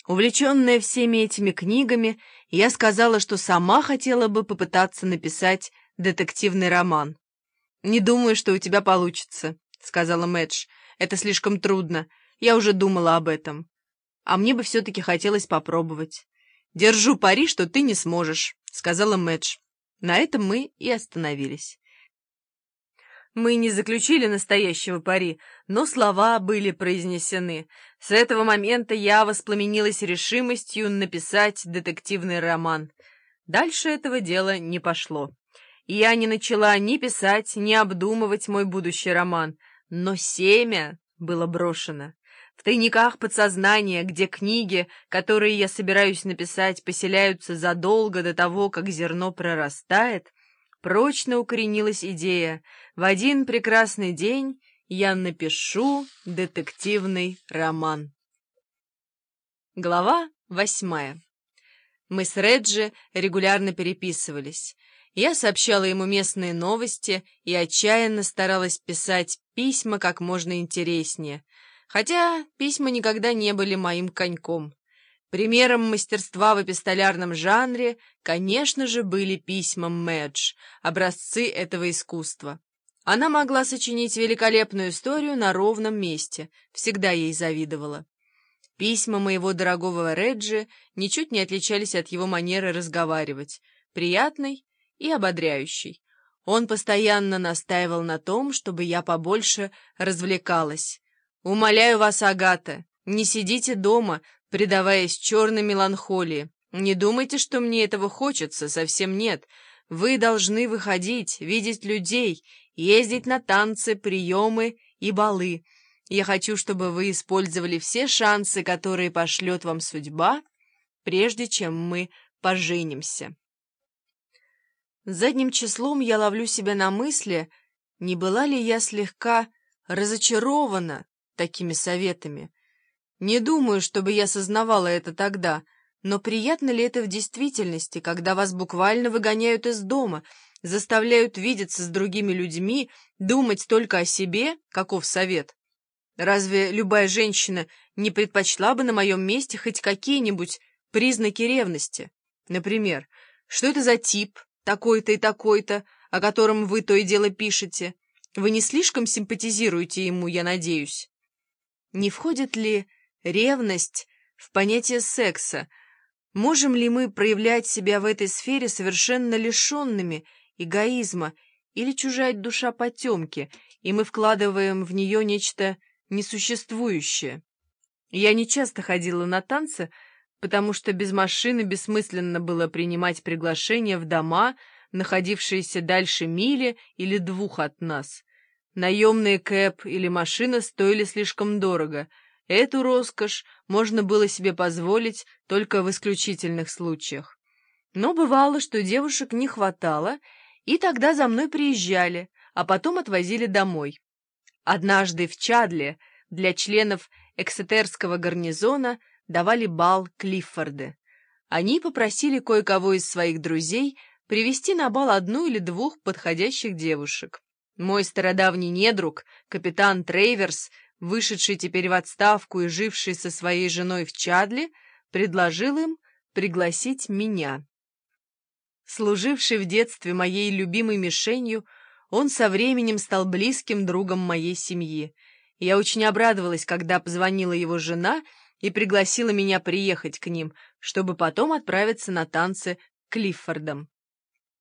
Увлеченная всеми этими книгами, я сказала, что сама хотела бы попытаться написать детективный роман. «Не думаю, что у тебя получится», — сказала Мэдж. «Это слишком трудно. Я уже думала об этом. А мне бы все-таки хотелось попробовать». «Держу пари, что ты не сможешь», — сказала Мэдж. На этом мы и остановились. Мы не заключили настоящего пари, но слова были произнесены. С этого момента я воспламенилась решимостью написать детективный роман. Дальше этого дела не пошло. Я не начала ни писать, ни обдумывать мой будущий роман, но семя было брошено. В тайниках подсознания, где книги, которые я собираюсь написать, поселяются задолго до того, как зерно прорастает, прочно укоренилась идея: в один прекрасный день я напишу детективный роман. Глава 8. Мы с Реджи регулярно переписывались. Я сообщала ему местные новости и отчаянно старалась писать письма как можно интереснее, хотя письма никогда не были моим коньком. Примером мастерства в эпистолярном жанре, конечно же, были письма Мэдж, образцы этого искусства. Она могла сочинить великолепную историю на ровном месте, всегда ей завидовала. Письма моего дорогого Реджи ничуть не отличались от его манеры разговаривать, приятной и ободряющей. Он постоянно настаивал на том, чтобы я побольше развлекалась. «Умоляю вас, Агата, не сидите дома, предаваясь черной меланхолии. Не думайте, что мне этого хочется, совсем нет. Вы должны выходить, видеть людей, ездить на танцы, приемы и балы. Я хочу, чтобы вы использовали все шансы, которые пошлет вам судьба, прежде чем мы поженимся». Задним числом я ловлю себя на мысли, не была ли я слегка разочарована такими советами. Не думаю, чтобы я сознавала это тогда, но приятно ли это в действительности, когда вас буквально выгоняют из дома, заставляют видеться с другими людьми, думать только о себе, каков совет? Разве любая женщина не предпочла бы на моем месте хоть какие-нибудь признаки ревности? Например, что это за тип, такой-то и такой-то, о котором вы то и дело пишете? Вы не слишком симпатизируете ему, я надеюсь? Не входит ли ревность в понятие секса? Можем ли мы проявлять себя в этой сфере совершенно лишенными эгоизма, или чужая душа потемки, и мы вкладываем в нее нечто несуществующее? Я не часто ходила на танцы, потому что без машины бессмысленно было принимать приглашения в дома, находившиеся дальше мили или 2 от нас. Наемные кэб или машина стоили слишком дорого. Эту роскошь можно было себе позволить только в исключительных случаях. Но бывало, что девушек не хватало, и тогда за мной приезжали, а потом отвозили домой. Однажды в Чадле для членов Эксетерского гарнизона давали бал Клиффорды. Они попросили кое-кого из своих друзей привести на бал 1 или 2 подходящих девушек. Мой стародавний недруг, капитан Трейверс, вышедший теперь в отставку и живший со своей женой в Чадле, предложил им пригласить меня. Служивший в детстве моей любимой мишенью, он со временем стал близким другом моей семьи. Я очень обрадовалась, когда позвонила его жена и пригласила меня приехать к ним, чтобы потом отправиться на танцы к Клиффордам.